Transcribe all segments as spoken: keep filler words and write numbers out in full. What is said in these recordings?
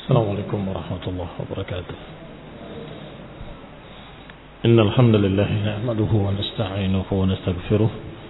السلام عليكم ورحمة الله وبركاته. إن الحمد لله نحمده ونستعينه ونستغفره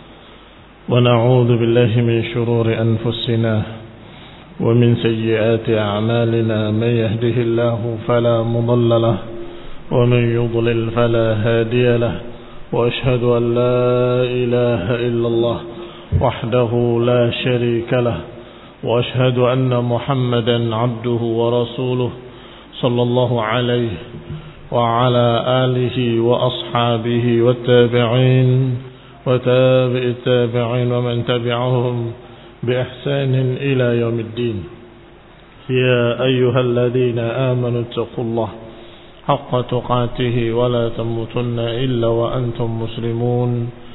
ونعوذ بالله من شرور أنفسنا ومن سيئات أعمالنا. من يهده الله فلا مضل له ومن يضلل فلا هادي له، وأشهد أن لا إله إلا الله وحده لا شريك له، وأشهد أن محمدا عبده ورسوله صلى الله عليه وعلى آله وأصحابه والتابعين وتابع التابعين ومن تبعهم بإحسان إلى يوم الدين. يا أيها الذين آمنوا اتقوا الله حق تقاته ولا تموتن إلا وأنتم مسلمون.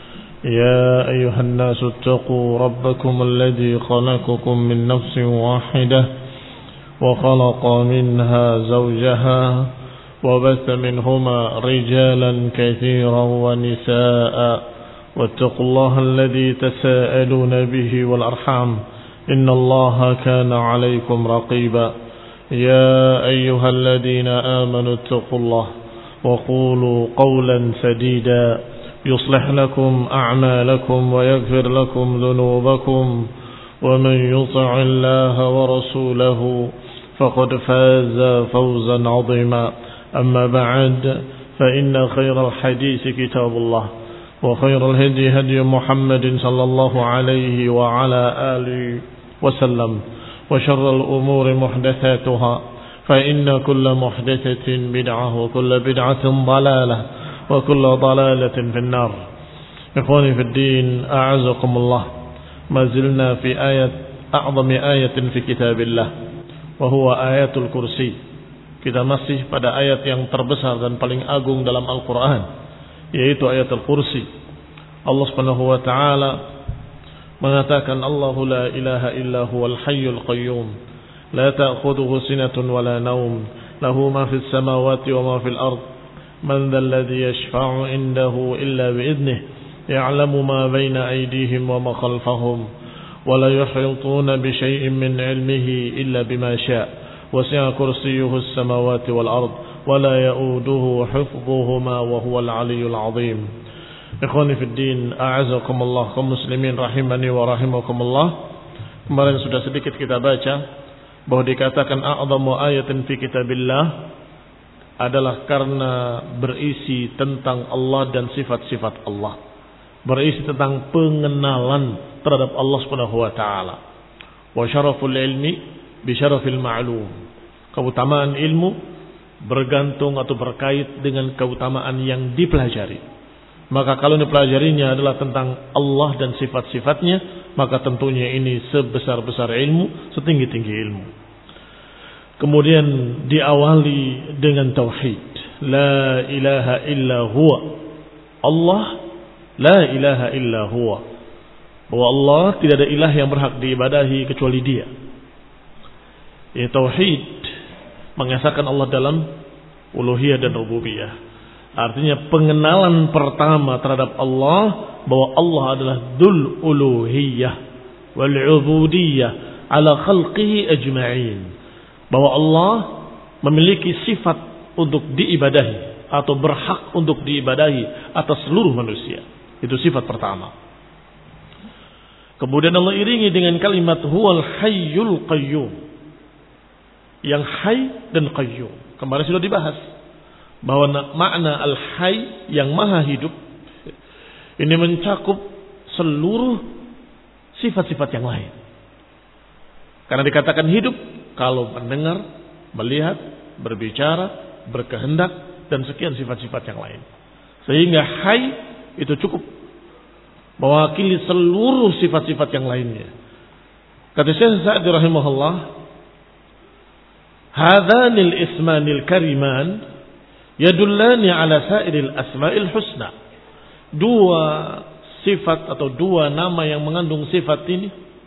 يا أيها الناس اتقوا ربكم الذي خلقكم من نفس واحدة وخلق منها زوجها وبث منهما رجالا كثيرا ونساء، واتقوا الله الذي تساءلون به والأرحام إن الله كان عليكم رقيبا. يا أيها الذين آمنوا اتقوا الله وقولوا قولا سديدا يصلح لكم أعمالكم ويغفر لكم ذنوبكم، ومن يطع الله ورسوله فقد فاز فوزا عظيما. أما بعد، فإن خير الحديث كتاب الله، وخير الهدي هدي محمد صلى الله عليه وعلى آله وسلم، وشر الأمور محدثاتها، فإن كل محدثة بدعة وكل بدعة ضلالة وكل ضلالة في النار. إخواني في الدين، أعزكم الله. ما زلنا في آية أعظم آية في كتاب الله وهو آية الكرسي. Kita masih pada ayat yang terbesar dan paling agung dalam Al-Quran, yaitu ayat Al-Kursi. Allah subhanahu wa ta'ala mengatakan, Allahu la ilaha illa huwal hayyul qayyum la ta'khudhuhu sinatun wa la nawm lahu ma fis samawati wa ma fil ard man dhal ladhi yashfa'u indahu illa bi'idhnihi ya'lamu ma bayna aydihim wa ma khalfahum wa la yuhituna bi shay'in min 'ilmihi illa bima syaa' wasi'a kursiyyuhu as-samawati wal ard wa la ya'uduhu hifdhuhuma wa huwal 'aliyyul 'azim. Ikhwani fid din, a'azakumullah, kaum muslimin rahimani wa rahimakumullah. Kemarin sudah sedikit kita baca bahwa dikatakan a'zamu ayatin fi kitabillah adalah karena berisi tentang Allah dan sifat-sifat Allah, berisi tentang pengenalan terhadap Allah Subhanahu wa taala. Wa syaraful ilmi bi syarafil ma'lum. Keutamaan ilmu bergantung atau berkait dengan keutamaan yang dipelajari. Maka kalau dipelajarinya adalah tentang Allah dan sifat-sifatnya, maka tentunya ini sebesar-besar ilmu, setinggi-tinggi ilmu. Kemudian diawali dengan tauhid, la ilaha illa huwa. Allah la ilaha illa huwa, bahwa Allah tidak ada ilah yang berhak diibadahi kecuali Dia. Ya, tauhid mengesahkan Allah dalam uluhiyah dan rububiyah. Artinya pengenalan pertama terhadap Allah bahwa Allah adalah dzul uluhiyah wal ubudiyah ala khalqihi ajma'in, bahwa Allah memiliki sifat untuk diibadahi atau berhak untuk diibadahi atas seluruh manusia. Itu sifat pertama. Kemudian Allah iringi dengan kalimat huwal hayyul qayyum, yang hay dan qayyum. Kemarin sudah dibahas bahwa makna al-hay yang maha hidup ini mencakup seluruh sifat-sifat yang lain. Karena dikatakan hidup kalau mendengar, melihat, berbicara, berkehendak, dan sekian sifat-sifat yang lain. Sehingga hay itu cukup mewakili seluruh sifat-sifat yang lainnya. Kata Syekh Sa'di rahimahullah, hadhanil ismanil kariman yadullani ala sairil asma'il husna. Dua sifat atau dua nama yang mengandung sifat ini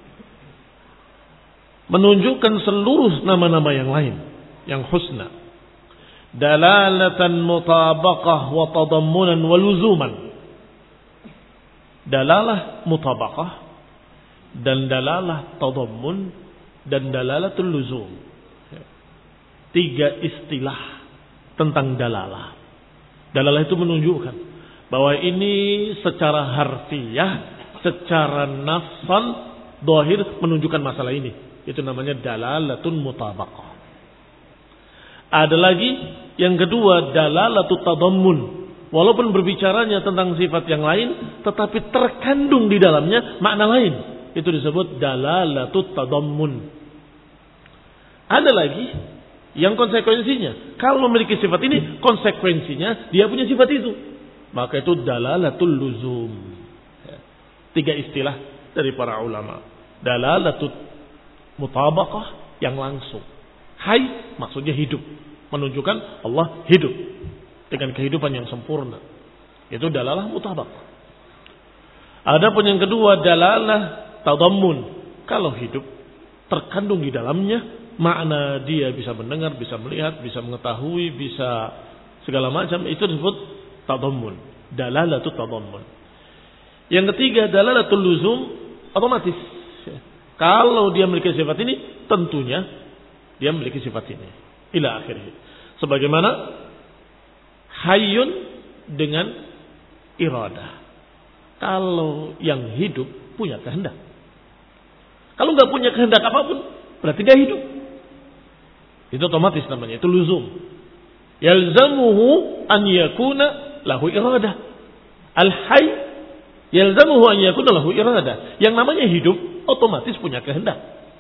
menunjukkan seluruh nama-nama yang lain yang husna. Dalalatan mutabaqah wa tadammunan wa luzuman. Dalalah mutabaqah dan dalalah tadammun dan dalalatul luzum. tiga istilah tentang dalalah. Dalalah itu menunjukkan bahwa ini secara harfiah, secara nafsan, zahir menunjukkan masalah ini. Itu namanya dalalatun mutabaqah. Ada lagi yang kedua, dalalatut tadammun. Walaupun berbicaranya tentang sifat yang lain, tetapi terkandung di dalamnya makna lain. Itu disebut dalalatut tadammun. Ada lagi yang konsekuensinya, kalau memiliki sifat ini, konsekuensinya dia punya sifat itu. Maka itu dalalatul luzum. Tiga istilah dari para ulama. Dalalatul mutabaqah yang langsung. Hayy maksudnya hidup. Menunjukkan Allah hidup dengan kehidupan yang sempurna. Itu dalalah mutabaqah. Adapun yang kedua, dalalah tadammun. Kalau hidup terkandung di dalamnya makna, dia bisa mendengar, bisa melihat, bisa mengetahui, bisa segala macam, itu disebut tadammun. Dalalatul tadammun. Yang ketiga, dalalatul luzum, otomatis. Kalau dia memiliki sifat ini, tentunya dia memiliki sifat ini. Ila akhirnya. Sebagaimana hayyun dengan iradah. Kalau yang hidup punya kehendak. Kalau nggak punya kehendak apapun, berarti dia hidup. Itu otomatis namanya, itu luzum. Yalzamuhu an yakuna lahu iradah. Al-hayy yalzamuhu an yakuna lahu iradah. Yang namanya hidup otomatis punya kehendak.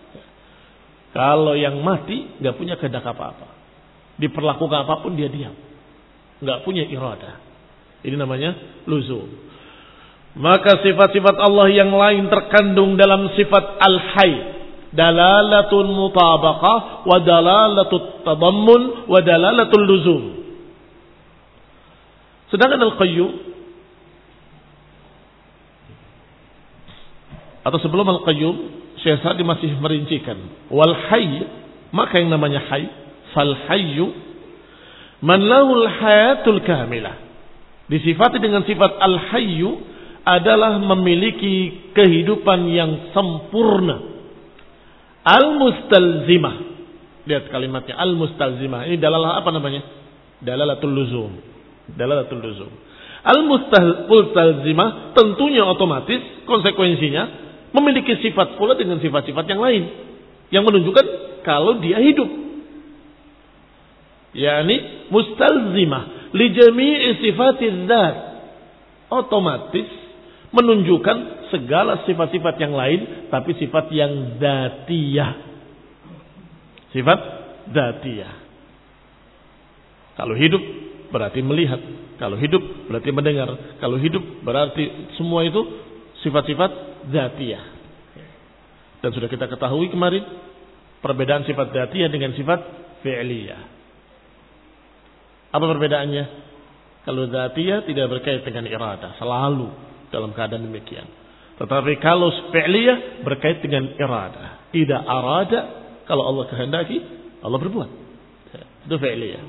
Kalau yang mati nggak punya kehendak apa-apa, diperlakukan apapun dia diam, nggak punya iradah. Ini namanya luzum. Maka sifat-sifat Allah yang lain terkandung dalam sifat al-hayy. Dalalatul mutabaqah wa dalalatul tadammun wa dalalatul luzum. Sedangkan al-qayyum, atau sebelum al-qayyum, Syekh Sa'di masih merincikan wal hayy, maka yang namanya hayy, fal hayyu man lahul hayatul kamilah. Disifati dengan sifat al-hayyu adalah memiliki kehidupan yang sempurna. Al-mustalzimah. Lihat kalimatnya, al-mustalzimah. Ini dalalah apa namanya? Dalalatul luzum. Dalalatul luzum. Al-mustalzimah tentunya otomatis konsekuensinya memiliki sifat pula dengan sifat-sifat yang lain yang menunjukkan kalau dia hidup. Yani mustalzimah li jami'i sifatiz dzat. Otomatis menunjukkan segala sifat-sifat yang lain, tapi sifat yang dzatiyah. Sifat dzatiyah. Kalau hidup berarti melihat, kalau hidup berarti mendengar, kalau hidup berarti semua itu sifat-sifat dzatiyah. Dan sudah kita ketahui kemarin perbedaan sifat dzatiyah dengan sifat fi'liyah. Apa perbedaannya? Kalau dzatiyah tidak berkait dengan iradah, selalu dalam keadaan demikian. Tetapi kalau fi'liyah berkait dengan iradah. Idza arada, kalau Allah kehendaki, Allah berbuat. Itu fi'liyah.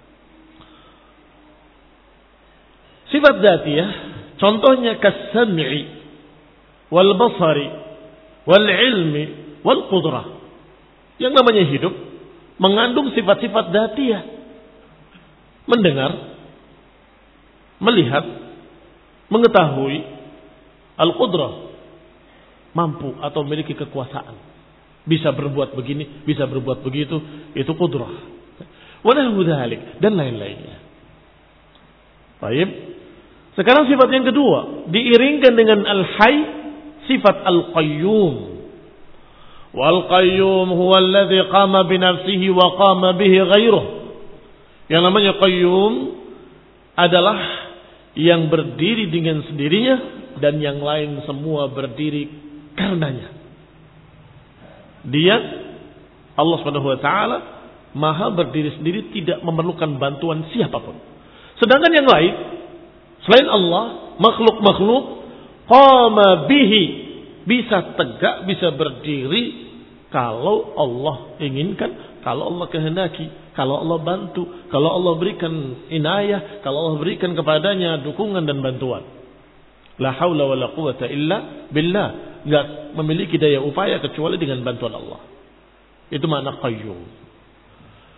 Sifat dzatiyah contohnya kas-sam'i wal basari wal ilmi wal qudrah. Yang namanya hidup mengandung sifat-sifat dzatiyah. Mendengar, melihat, mengetahui, al-qudrah, mampu atau memiliki kekuasaan, bisa berbuat begini, bisa berbuat begitu, itu qudrah. Wa nahwu dzalik dan lain-lainnya. Baik. Sekarang sifat yang kedua diiringkan dengan al-hayy, sifat al-qayyum. Wal qayyum huwa alladhi qama bi nafsihi wa qama bihi ghairuh. Yang namanya qayyum adalah yang berdiri dengan sendirinya dan yang lain semua berdiri karenanya. Dia Allah Subhanahu wa taala maha berdiri sendiri, tidak memerlukan bantuan siapapun. Sedangkan yang lain selain Allah, makhluk-makhluk qama bihi, bisa tegak, bisa berdiri kalau Allah inginkan, kalau Allah kehendaki, kalau Allah bantu, kalau Allah berikan inayah, kalau Allah berikan kepadanya dukungan dan bantuan. La haula wa la quwata illa billah. Enggak memiliki daya upaya kecuali dengan bantuan Allah. Itu makna qayyum.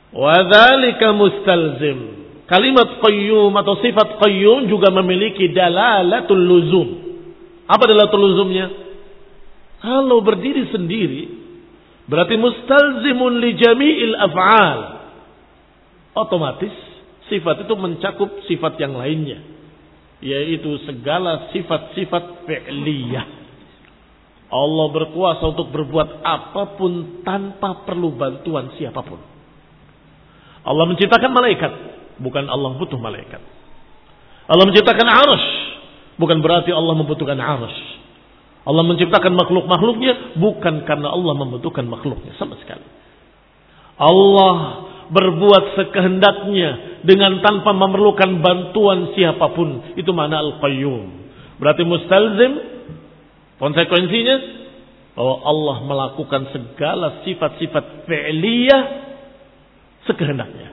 Wa dzalika mustalzim. Kalimat qayyum atau sifat qayyum juga memiliki dalalatul luzum. Apa dalalatul luzumnya? Kalau berdiri sendiri berarti mustalzimun li jami'il af'al. Otomatis sifat itu mencakup sifat yang lainnya, yaitu segala sifat-sifat fi'liyah. Allah berkuasa untuk berbuat apapun tanpa perlu bantuan siapapun. Allah menciptakan malaikat, bukan Allah butuh malaikat. Allah menciptakan arsy, bukan berarti Allah membutuhkan arsy. Allah menciptakan makhluk-makhluknya bukan karena Allah membutuhkan makhluknya sama sekali. Allah berbuat sekehendaknya dengan tanpa memerlukan bantuan siapapun. Itu makna al-qayyum. Berarti mustalzim, konsekuensinya bahwa Allah melakukan segala sifat-sifat fi'liyah sekehendaknya.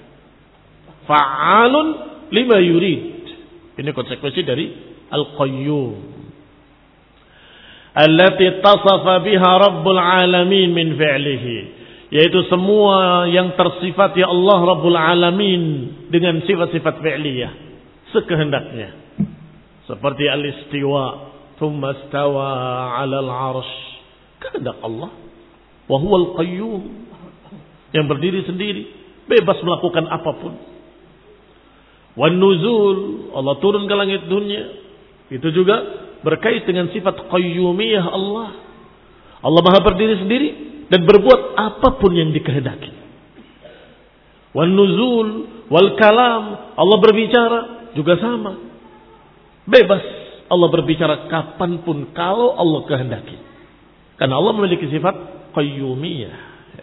Fa'alun lima yurid. Ini konsekuensi dari al-qayyum. Allati tasafa biha Rabbul Alamin min fi'lihi, yaitu semua yang tersifat ya Allah Rabbul Alamin dengan sifat-sifat fi'liyah sekehendaknya, seperti al-istiwa, thumma istawa 'alal 'arsy, kehendak Allah. Wa huwal qayyum, yang berdiri sendiri, bebas melakukan apapun. Wan nuzul, Allah turun ke langit dunia, itu juga berkait dengan sifat qayyumiyah Allah. Allah Maha berdiri sendiri dan berbuat apapun yang dikehendaki. Wan nuzul wal kalam, Allah berbicara juga sama. Bebas Allah berbicara kapanpun kalau Allah kehendaki. Karena Allah memiliki sifat qayyumiyah.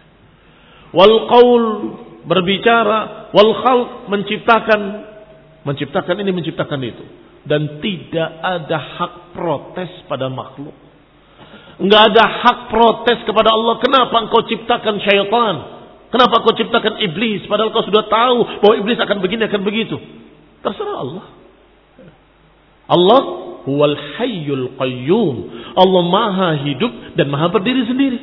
Wal qaul, berbicara, wal khalq, menciptakan, menciptakan ini, menciptakan itu. Dan tidak ada hak protes pada makhluk. Enggak ada hak protes kepada Allah. Kenapa engkau ciptakan syaitan? Kenapa engkau ciptakan iblis? Padahal kau sudah tahu bahwa iblis akan begini, akan begitu. Terserah Allah. Allah huwal hayyul qayyum. Allah maha hidup dan maha berdiri sendiri.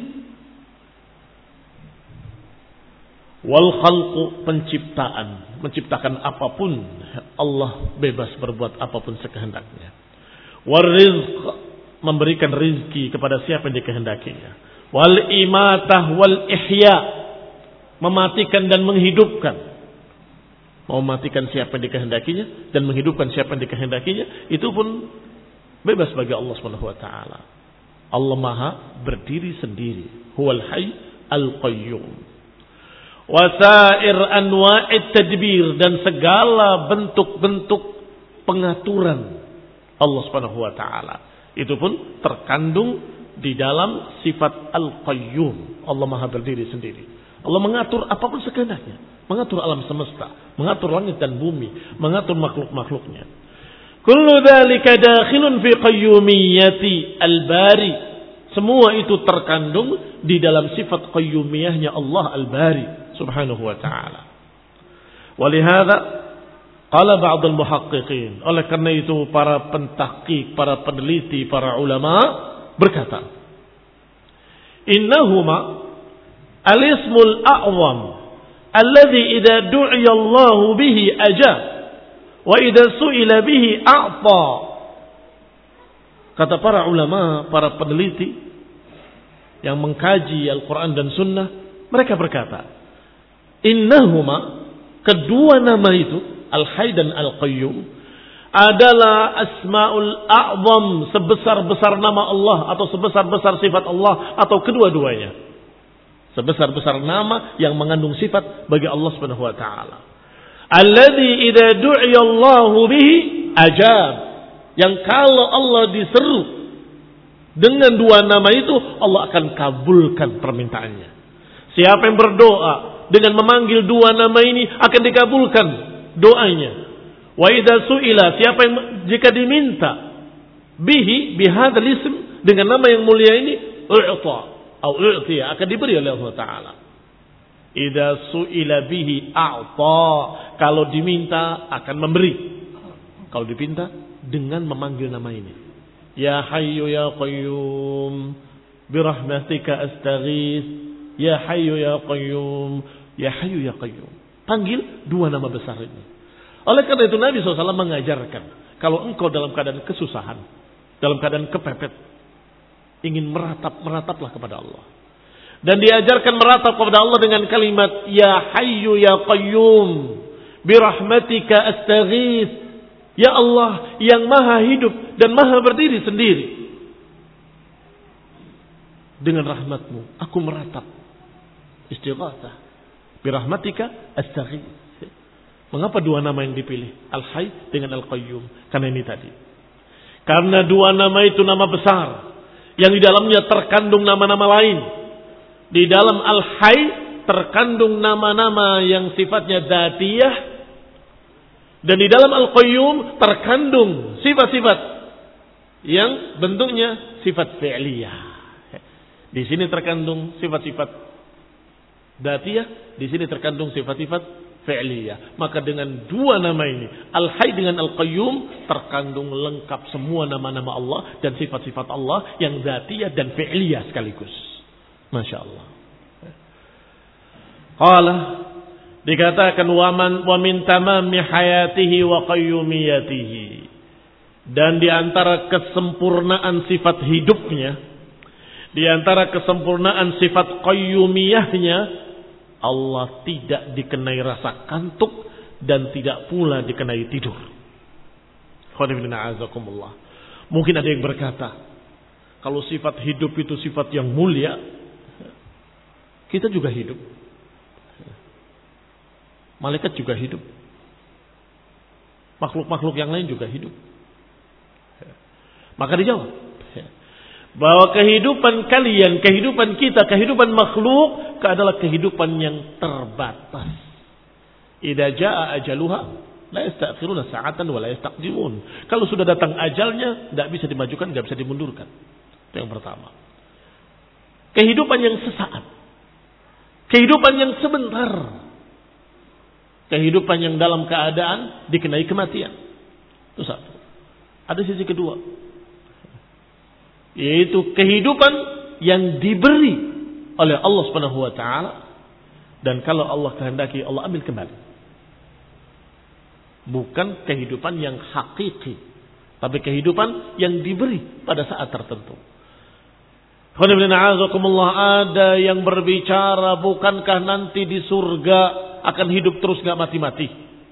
Wal khalqu, penciptaan, menciptakan apapun, Allah bebas berbuat apapun sekehendaknya. Wal rizq, memberikan rizki kepada siapa yang dikehendakinya. Wal imatah wal ihya, mematikan dan menghidupkan. Mau mematikan siapa yang dikehendakinya dan menghidupkan siapa yang dikehendakinya, itu pun bebas bagi Allah Subhanahu wa taala. Allah Maha berdiri sendiri. Huwal hayy al qayyum. Wasair anwa'id tadbir, dan segala bentuk-bentuk pengaturan Allah Subhanahu wa taala itu pun terkandung di dalam sifat al-qayyum. Allah Maha berdiri sendiri. Allah mengatur apapun sekehendaknya, mengatur alam semesta, mengatur langit dan bumi, mengatur makhluk-makhluknya. Kullu dzalika dakhilun fi qayyumiyyati al-bari. Semua itu terkandung di dalam sifat qayyumiyahnya Allah al-bari subhanahu wa ta'ala. Walihada qala ba'd al-muhaqqiqin, oleh karena itu para pentahqiq, para peneliti, para ulama berkata, innahuma al-ismul a'zam alladhi idza du'iya Allah bihi ajab wa idza su'ila bihi a'ta. Kata para ulama, para peneliti yang mengkaji Al-Quran dan Sunnah, mereka berkata, innahuma, kedua nama itu, Al-Hayy dan Al-Qayyum, adalah asma'ul a'zam, sebesar-besar nama Allah atau sebesar-besar sifat Allah, atau kedua-duanya. Sebesar-besar nama yang mengandung sifat bagi Allah Subhanahu wa taala. Alladzi idza du'iya Allahu bihi ajab, yang kalau Allah diseru dengan dua nama itu, Allah akan kabulkan permintaannya. Siapa yang berdoa dengan memanggil dua nama ini akan dikabulkan doanya. Wa idza su'ila, siapa yang jika diminta bihi bihadzal ism, dengan nama yang mulia ini, u'ta atau u'tiya, akan diberi oleh Allah taala. Idza su'ila bihi a'ta, kalau diminta akan memberi. Kalau dipinta dengan memanggil nama ini. Ya Hayyu ya Qayyum birahmatika astaghits Ya Hayyu ya Qayyum, Ya Hayyu ya Qayyum. Panggil dua nama besar ini. Oleh karena itu Nabi shallallahu alaihi wasallam mengajarkan, kalau engkau dalam keadaan kesusahan, dalam keadaan kepepet, ingin meratap, merataplah kepada Allah. Dan diajarkan meratap kepada Allah dengan kalimat Ya Hayyu ya Qayyum, birahmatika astaghits. Ya Allah yang maha hidup dan maha berdiri sendiri, dengan rahmatmu aku meratap. Istighatsah. Birahmatika astaghits. Mengapa dua nama yang dipilih? Al-Hayy dengan Al-Qayyum. Karena ini tadi. Karena dua nama itu nama besar. Yang di dalamnya terkandung nama-nama lain. Di dalam Al-Hayy terkandung nama-nama yang sifatnya dzatiyah. Dan di dalam Al-Qayyum terkandung sifat-sifat yang bentuknya sifat fi'liyah. Di sini terkandung sifat-sifat dzatiyah. Di sini terkandung sifat-sifat fi'liyah. Maka dengan dua nama ini, Al-Hayy dengan Al-Qayyum, terkandung lengkap semua nama-nama Allah dan sifat-sifat Allah yang dzatiyah dan fi'liyah sekaligus. Masya Allah. Qala, dikatakan wa man wa min tamami hayatihi wa qayyumiyatihi. Dan di antara kesempurnaan sifat hidupnya, di antara kesempurnaan sifat qayyumiyahnya, Allah tidak dikenai rasa kantuk dan tidak pula dikenai tidur. Mungkin ada yang berkata, kalau sifat hidup itu sifat yang mulia, kita juga hidup. Malaikat juga hidup. Makhluk-makhluk yang lain juga hidup. Maka dijawab bahwa kehidupan kalian, kehidupan kita, kehidupan makhluk adalah kehidupan yang terbatas. Idza jaa ajaluha la yasta'khiruna sa'atan wa la yastaqdimun. Kalau sudah datang ajalnya, tidak bisa dimajukan, tidak bisa dimundurkan. Itu yang pertama. Kehidupan yang sesaat. Kehidupan yang sebentar. Kehidupan yang dalam keadaan dikenai kematian. Itu satu. Ada sisi kedua, yaitu kehidupan yang diberi oleh Allah Subhanahu wa taala, dan kalau Allah kehendaki Allah ambil kembali. Bukan kehidupan yang hakiki, tapi kehidupan yang diberi pada saat tertentu. Ada yang berbicara, bukankah nanti di surga akan hidup terus gak mati-mati?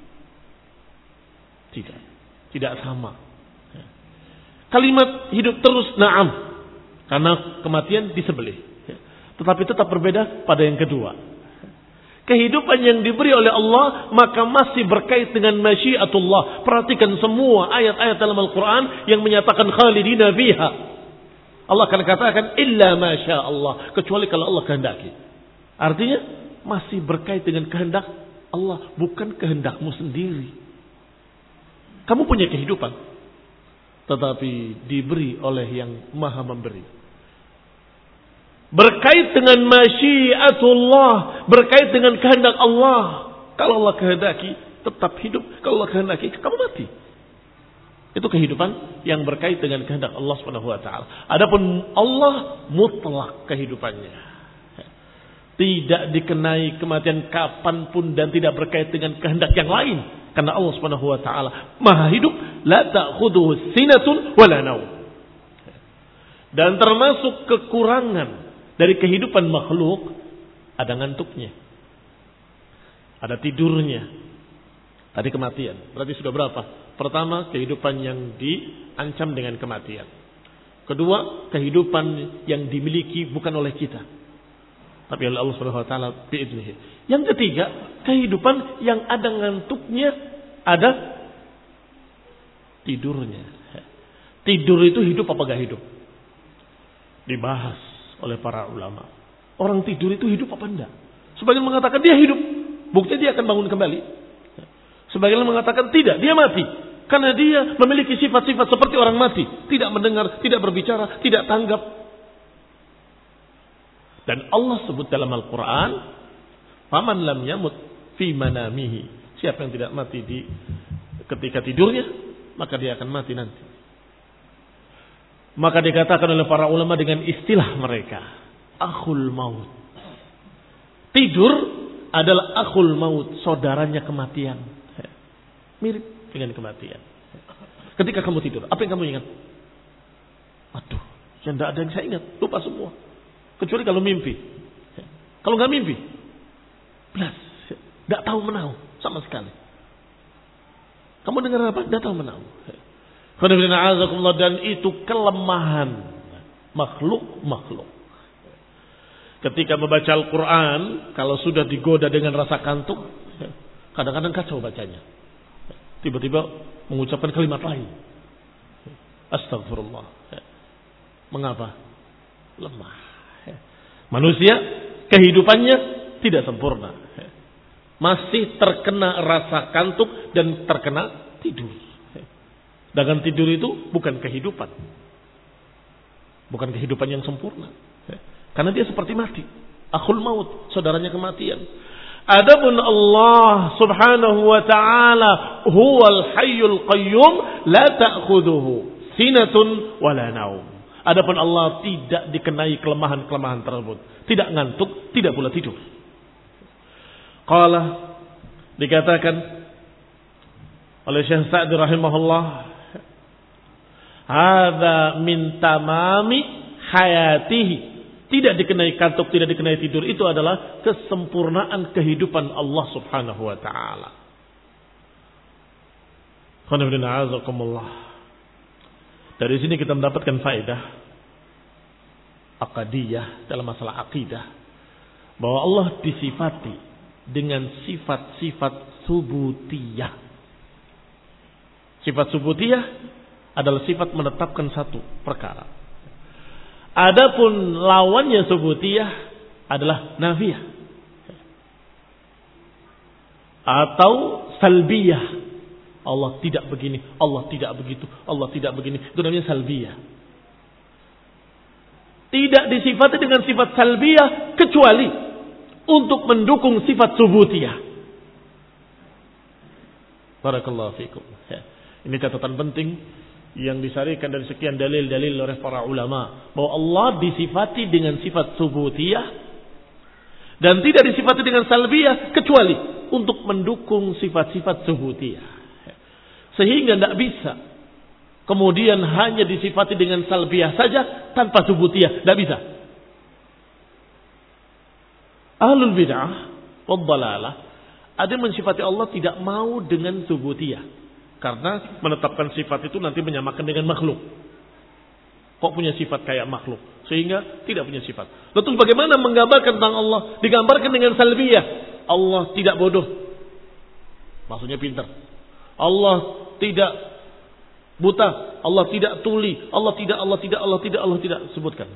Tidak, tidak sama. Kalimat hidup terus, na'am, karena kematian disembelih. Tetapi tetap berbeda pada yang kedua. Kehidupan yang diberi oleh Allah maka masih berkait dengan masyiatullah. Perhatikan semua ayat-ayat dalam Al-Quran yang menyatakan khalidina fiha. Allah akan katakan illa masya Allah, kecuali kalau Allah kehendaki. Artinya masih berkait dengan kehendak Allah, bukan kehendakmu sendiri. Kamu punya kehidupan, tetapi diberi oleh yang maha memberi. Berkait dengan masyiatullah, berkait dengan kehendak Allah. Kalau Allah kehendaki tetap hidup, kalau Allah kehendaki kamu mati. Itu kehidupan yang berkait dengan kehendak Allah Subhanahu wa taala. Adapun Allah mutlak kehidupannya, tidak dikenai kematian kapanpun dan tidak berkait dengan kehendak yang lain. Karena Allah Subhanahu wa taala maha hidup, la ta'khudhuhu sinatun wala naum. Dan termasuk kekurangan dari kehidupan makhluk, ada ngantuknya, ada tidurnya. Tadi kematian, berarti sudah berapa? Pertama, kehidupan yang diancam dengan kematian. Kedua, kehidupan yang dimiliki bukan oleh kita, tapi oleh Allah Subhanahu wa taala bi'idnihi. Yang ketiga, kehidupan yang ada ngantuknya, ada tidurnya. Tidur itu hidup apa gak hidup? Dibahas oleh para ulama. Orang tidur itu hidup apa enggak? Sebagian mengatakan dia hidup, buktinya dia akan bangun kembali. Sebagian mengatakan tidak, dia mati. Karena dia memiliki sifat-sifat seperti orang mati. Tidak mendengar, tidak berbicara, tidak tanggap. Dan Allah sebut dalam Al-Quran, faman lam yamut fi manamihi. Siapa yang tidak mati di ketika tidurnya, maka dia akan mati nanti. Maka dikatakan oleh para ulama dengan istilah mereka, akhul maut. Tidur adalah akhul maut, saudaranya kematian. Mirip dengan kematian. Ketika kamu tidur, apa yang kamu ingat? Aduh, ya tidak ada yang saya ingat, lupa semua. Kecuali kalau mimpi. Kalau nggak mimpi, belas, nggak tahu menahu sama sekali. Kamu dengar apa? Nggak tahu menahu. Dan itu kelemahan makhluk-makhluk. Ketika membaca Al-Quran, kalau sudah digoda dengan rasa kantuk, kadang-kadang kacau bacanya. Tiba-tiba mengucapkan kalimat lain. Astagfirullah. Mengapa? Lemah. Manusia kehidupannya tidak sempurna. Masih terkena rasa kantuk dan terkena tidur. Dengan tidur itu bukan kehidupan. Bukan kehidupan yang sempurna. Karena dia seperti mati. Akhul maut, saudaranya kematian. Adapun Allah subhanahu wa ta'ala huwal hayyul qayyum la ta'khuduhu sinatun wala naum. Adapun Allah tidak dikenai kelemahan-kelemahan tersebut. Tidak ngantuk, tidak pula tidur. Qala dikatakan oleh Syekh Sa'di rahimahullah, hadza min tamami hayatihi. Tidak dikenai kantuk, tidak dikenai tidur, itu adalah kesempurnaan kehidupan Allah subhanahu wa ta'ala. Dari sini kita mendapatkan faedah aqadiyah dalam masalah akidah, bahwa Allah disifati dengan sifat-sifat subutiyah. Sifat subutiyah adalah sifat menetapkan satu perkara. Adapun lawannya subutiyah adalah nafiyah atau salbiyah. Allah tidak begini, Allah tidak begitu, Allah tidak begini. Itu namanya salbiyah. Tidak disifati dengan sifat salbiyah kecuali untuk mendukung sifat subutiyah. Barakallahu fikum. Ini catatan penting yang disarikan dari sekian dalil-dalil oleh para ulama, bahwa Allah disifati dengan sifat subutiyah dan tidak disifati dengan salbiyah kecuali untuk mendukung sifat-sifat subutiyah. Sehingga tidak bisa kemudian hanya disifati dengan salbiyah saja tanpa subutiyah, tidak bisa. Ahlul bid'ah wad dhalalah ada yang mensifati Allah tidak mau dengan subutiyah. Karena menetapkan sifat itu nanti menyamakan dengan makhluk. Kok punya sifat kayak makhluk? Sehingga tidak punya sifat. Lalu bagaimana menggambarkan tentang Allah? Digambarkan dengan salbiyah. Allah tidak bodoh. Maksudnya pintar. Allah tidak buta. Allah tidak tuli. Allah tidak, Allah tidak, Allah tidak, Allah tidak. Sebutkan.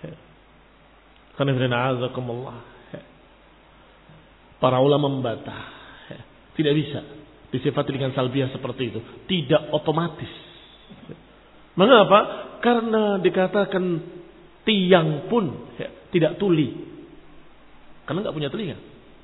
Para ulama membantah. Tidak bisa disifati dengan salbiyah seperti itu. Tidak otomatis. Mengapa? Karena dikatakan tiang pun ya, tidak tuli. Karena nggak punya telinga.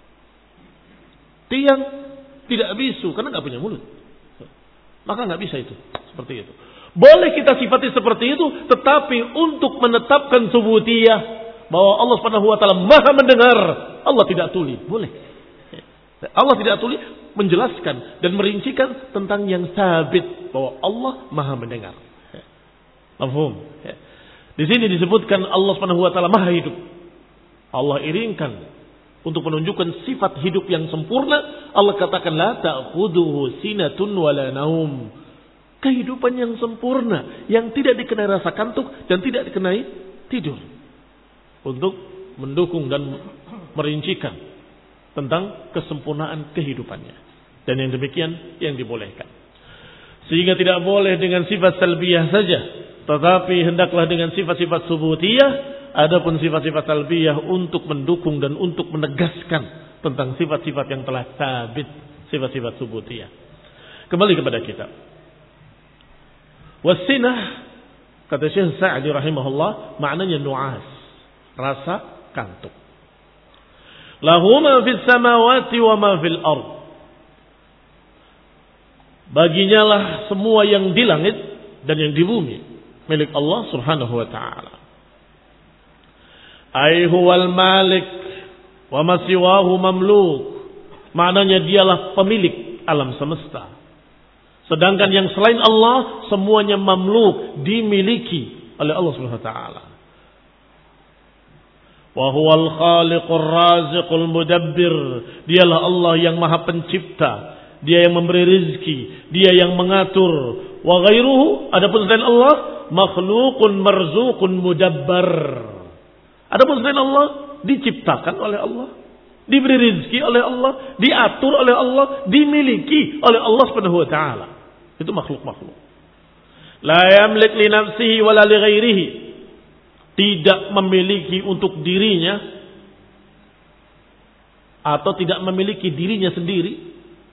Tiang tidak bisu karena nggak punya mulut. Maka nggak bisa itu. Seperti itu. Boleh kita sifati seperti itu, tetapi untuk menetapkan subutiyah bahwa Allah Subhanahu wa taala Maha mendengar, Allah tidak tuli. Boleh. Allah tidak tuli, menjelaskan dan merincikan tentang yang sabit bahwa Allah Maha mendengar. Mafhum? Di sini disebutkan Allah Subhanahu wa taala Maha hidup. Allah iringkan untuk menunjukkan sifat hidup yang sempurna. Allah katakan la ta'khuduhu sinatun wala naum. Kehidupan yang sempurna yang tidak dikenai rasa kantuk dan tidak dikenai tidur. Untuk mendukung dan merincikan tentang kesempurnaan kehidupannya. Dan yang demikian yang dibolehkan. Sehingga tidak boleh dengan sifat salbiyah saja, tetapi hendaklah dengan sifat-sifat subutiyah. Adapun sifat-sifat salbiyah untuk mendukung dan untuk menegaskan tentang sifat-sifat yang telah sabit, sifat-sifat subutiyah. Kembali kepada kita. Wasinah, kata Syekh Sa'di rahimahullah, maknanya nu'as, rasa kantuk. Lahuma fis samawati wa ma fil ard. Baginya lah semua yang di langit dan yang di bumi, milik Allah Subhanahu wa taala. Ai huwal malik Wa ma siwahu mamluk. Maknanya dialah pemilik alam semesta. Sedangkan yang selain Allah semuanya mamluk, dimiliki oleh Allah Subhanahu wa taala. Wa huwal khaliqur raziqul mudabbir. Dialah Allah yang Maha Pencipta, Dia yang memberi rizki, Dia yang mengatur. Wa ghairuhu, adapun selain Allah, makhluqun marzuqun mudabbar. Adapun selain Allah, diciptakan oleh Allah, diberi rizki oleh Allah, diatur oleh Allah, dimiliki oleh Allah Subhanahu wa taala. Itu makhluk-makhluk. La yamlik li nafsihi wala li ghairihi. Tidak memiliki untuk dirinya atau tidak memiliki dirinya sendiri,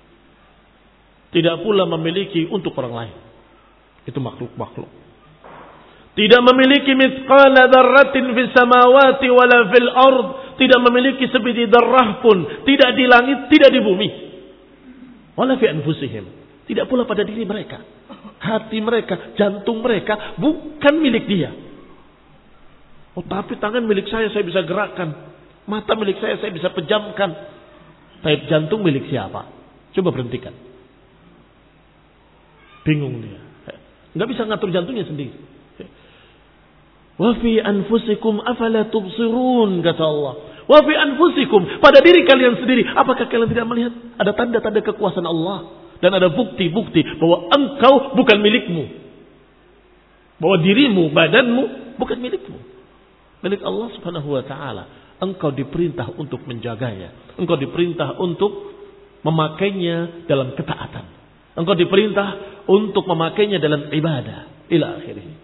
tidak pula memiliki untuk orang lain. Itu makhluk-makhluk. Tidak memiliki mithqala dzarratin fis samawati wala fil ard, tidak memiliki sebiji darah pun, tidak di langit, tidak di bumi. Wala fi anfusihim, tidak pula pada diri mereka. Hati mereka, jantung mereka bukan milik dia. Oh, tapi tangan milik saya, saya bisa gerakkan. Mata milik saya, saya bisa pejamkan. Tapi jantung milik siapa? Coba berhentikan. Bingung dia. Nggak bisa ngatur jantungnya sendiri. Wa fi anfusikum afala tubsirun, kata Allah. Wa fi anfusikum, pada diri kalian sendiri, apakah kalian tidak melihat ada tanda-tanda kekuasaan Allah dan ada bukti-bukti bahwa engkau bukan milikmu, bahwa dirimu, badanmu bukan milikmu, milik Allah Subhanahu wa taala. Engkau diperintah untuk menjaganya, engkau diperintah untuk memakainya dalam ketaatan, engkau diperintah untuk memakainya dalam ibadah ila akhirih.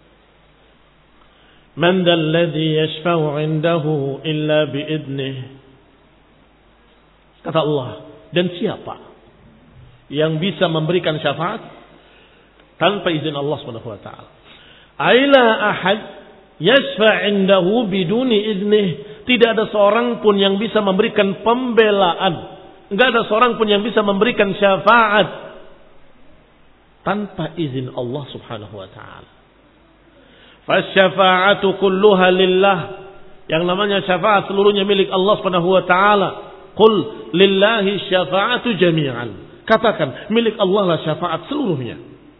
Man dzal ladzi yashfa'u 'indahu illa bi'idnih. Kata Allah, dan siapa yang bisa memberikan syafaat tanpa izin Allah Subhanahu wa taala? Aila ahad yashfa' 'indahu biduni idnih. Tidak ada seorang pun yang bisa memberikan pembelaan, enggak ada seorang pun yang bisa memberikan syafaat tanpa izin Allah Subhanahu wa taala. Fasyafa'atu kulluha lillah. Yang namanya syafaat seluruhnya milik Allah Subhanahu wa taala. Qul lillahi syafa'atu jami'an. Katakan, milik Allah lah syafaat seluruhnya.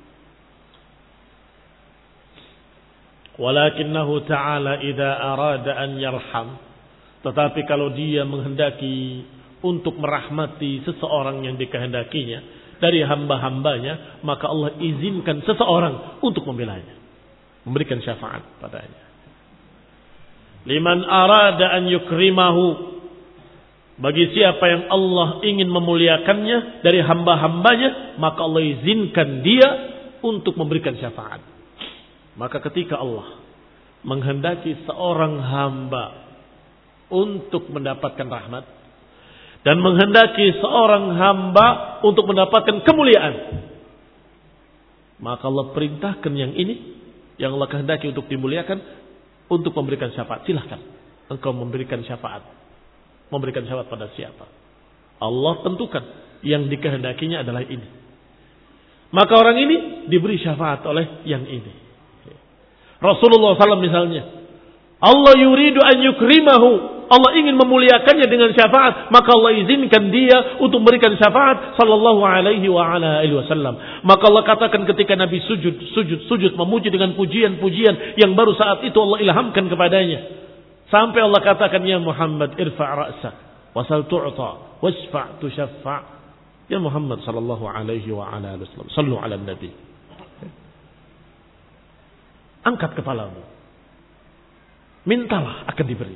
Walakinnahu ta'ala idza arada an yarham. Tetapi kalau dia menghendaki untuk merahmati seseorang yang dikehendakinya dari hamba-hambanya, maka Allah izinkan seseorang untuk membelanya, memberikan syafaat padanya. Liman arada an yukrimahu, bagi siapa yang Allah ingin memuliakannya dari hamba-hambanya, maka Allah izinkan dia untuk memberikan syafaat. Maka ketika Allah menghendaki seorang hamba untuk mendapatkan rahmat dan menghendaki seorang hamba untuk mendapatkan kemuliaan, maka Allah perintahkan yang ini, yang Allah kehendaki untuk dimuliakan, untuk memberikan syafaat. Silahkan engkau memberikan syafaat. Memberikan syafaat pada siapa? Allah tentukan yang dikehendakinya adalah ini. Maka orang ini diberi syafaat oleh yang ini. Rasulullah sallallahu alaihi wasallam misalnya, Allah yuridu an yukrimahu, Allah ingin memuliakannya dengan syafaat, maka Allah izinkan dia untuk memberikan syafaat sallallahu alaihi wa ala alihi wasallam. Maka Allah katakan ketika Nabi sujud, sujud, sujud memuji dengan pujian-pujian yang baru saat itu Allah ilhamkan kepadanya. Sampai Allah katakan, ya Muhammad irfa' ra'sak wasal tu'ta wasfa' tusyaffa'. Ya Muhammad sallallahu alaihi wa ala alihi wasallam, sallu ala nabi. Angkat kepalamu, mintalah akan diberi.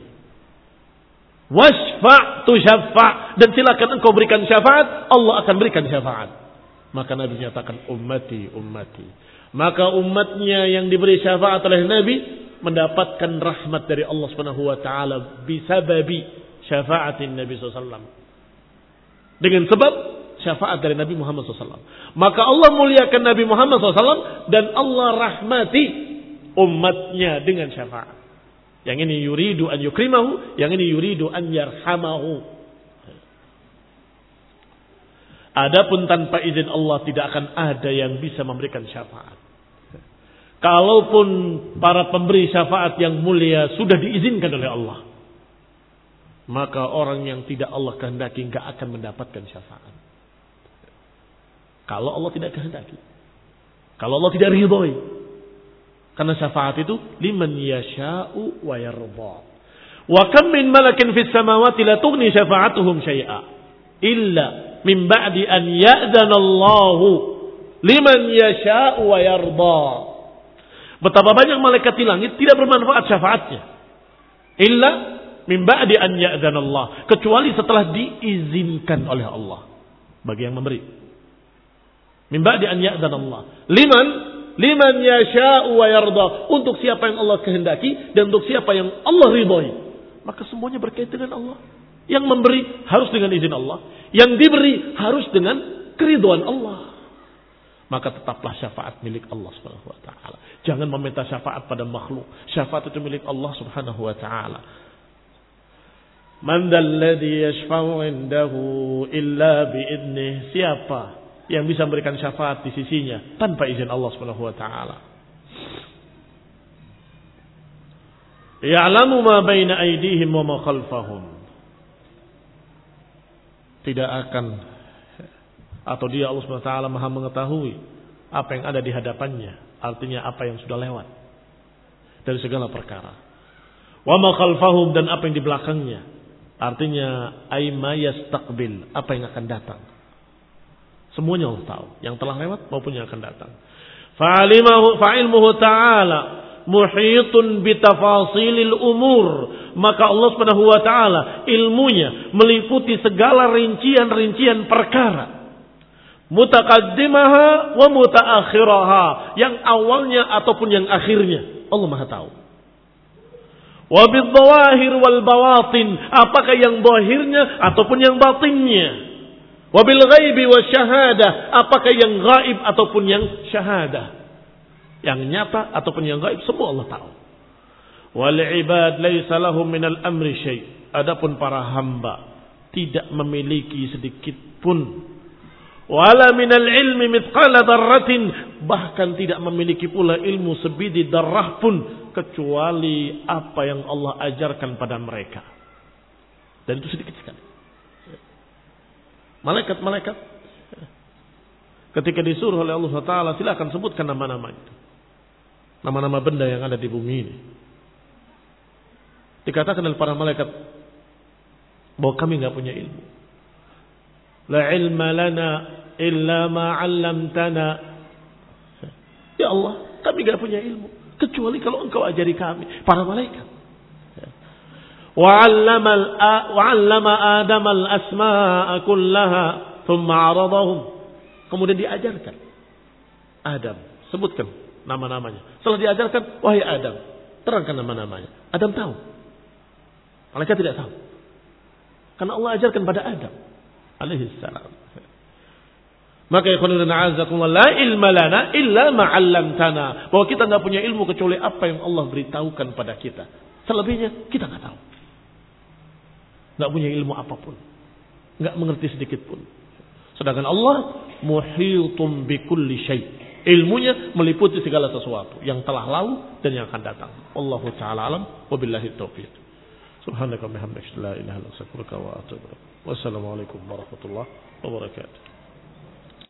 Wasfa' tusyaffa', dan silakan engkau berikan syafaat, Allah akan berikan syafaat. Maka Nabi nyatakan ummati ummati. Maka umatnya yang diberi syafaat oleh Nabi mendapatkan rahmat dari Allah Subhanahu wa taala bisababi syafaatin Nabi sallallahu alaihi wasallam. Dengan sebab syafaat dari Nabi Muhammad sallallahu alaihi wasallam. Maka Allah muliakan Nabi Muhammad sallallahu alaihi wasallam dan Allah rahmati umatnya dengan syafaat. Yang ini yuridu an yukrimahu, yang ini yuridu an yarhamahu. Adapun tanpa izin Allah tidak akan ada yang bisa memberikan syafaat. Kalaupun para pemberi syafaat yang mulia sudah diizinkan oleh Allah, maka orang yang tidak Allah kehendaki enggak akan mendapatkan syafaat. Kalau Allah tidak kehendaki. Kalau Allah tidak ridhoi. Karena syafaat itu liman yasha'u wa yarda. Wa kam min malakin fis samawati la tughni syafa'atuhum syai'a illa min ba'di an ya'dzana Allahu liman yasha'u wa yarda. Betapa banyak malaikat di langit tidak bermanfaat syafaatnya. Illa min ba'di an ya'dzana Allah, kecuali setelah diizinkan oleh Allah bagi yang memberi. Min ba'di an ya'dzana Allah. Liman liman yasha'u wa yarda, untuk siapa yang Allah kehendaki dan untuk siapa yang Allah ridhoi. Maka semuanya berkait dengan Allah. Yang memberi harus dengan izin Allah, yang diberi harus dengan keridhaan Allah. Maka tetaplah syafaat milik Allah Subhanahu wa taala. Jangan meminta syafaat pada makhluk. Syafaat itu milik Allah Subhanahu wa taala. Man dzalladzi yashfa'u 'indahu illa bi'idnih. Siapa yang bisa memberikan syafaat di sisinya tanpa izin Allah Subhanahu wa taala? Ya'lamu ma baina aydihim wa ma khalfahum. Tidak akan, atau dia Allah Subhanahu wa taala Maha mengetahui apa yang ada di hadapannya, artinya apa yang sudah lewat dari segala perkara. Wa ma khalfahum, dan apa yang di belakangnya, artinya ay ma yastaqbil, apa yang akan datang. Semuanya Allah tahu, yang telah lewat maupun yang akan datang. Fa'alimahu fa'ilmuhu ta'ala muhitun bitafasilil umur. Maka Allah Subhanahu wa taala ilmunya meliputi segala rincian-rincian perkara. Mutaqaddimaha wa mutaakhiraha, yang awalnya ataupun yang akhirnya Allah Maha tahu. Wa bidzawahir wal bawatin, apakah yang zahirnya ataupun yang batinnya. Wa bil ghaibi wasyahadah, apakah yang gaib ataupun yang syahadah. Yang nyata ataupun yang gaib, semua Allah tahu. Wal ibad laisa lahum minal amri syai'. Adapun para hamba tidak memiliki sedikit pun, wala minal ilmi mithqala dzarratin, bahkan tidak memiliki pula ilmu sebidi darah pun, kecuali apa yang Allah ajarkan pada mereka. Dan itu sedikit sekali. Malaikat-malaikat ketika disuruh oleh Allah subhanahu wa taala, silakan sebutkan nama-nama itu. Nama-nama benda yang ada di bumi ini. Dikatakan oleh para malaikat bahwa kami enggak punya ilmu. La ilma lana illa ma 'allamtana. Ya Allah, kami enggak punya ilmu kecuali kalau Engkau ajari kami. Para malaikat. Wa 'allama wa 'allama Adam al-asma'a kullaha thumma 'aradahum. Kemudian diajarkan Adam, sebutkan nama-namanya. Setelah diajarkan, wahai Adam, terangkan nama-namanya. Adam tahu. Malaikat tidak tahu. Karena Allah ajarkan pada Adam alaihi salam. Maka ya khonuna na'azakumullah, la ilma lana illa ma 'allamtana. Bahwa kita enggak punya ilmu kecuali apa yang Allah beritahukan pada kita. Selebihnya kita enggak tahu. Enggak punya ilmu apapun. Enggak mengerti sedikit pun. Sedangkan Allah muhitum bikulli syai'. Ilmunya meliputi segala sesuatu yang telah lalu dan yang akan datang. Wallahu ta'ala alam wa billahi taufiq. Subhanaka wa bihamdika la ilaha illa anta astaghfiruka wa atubu ilaik. Wassalamualaikum warahmatullahi wabarakatuh.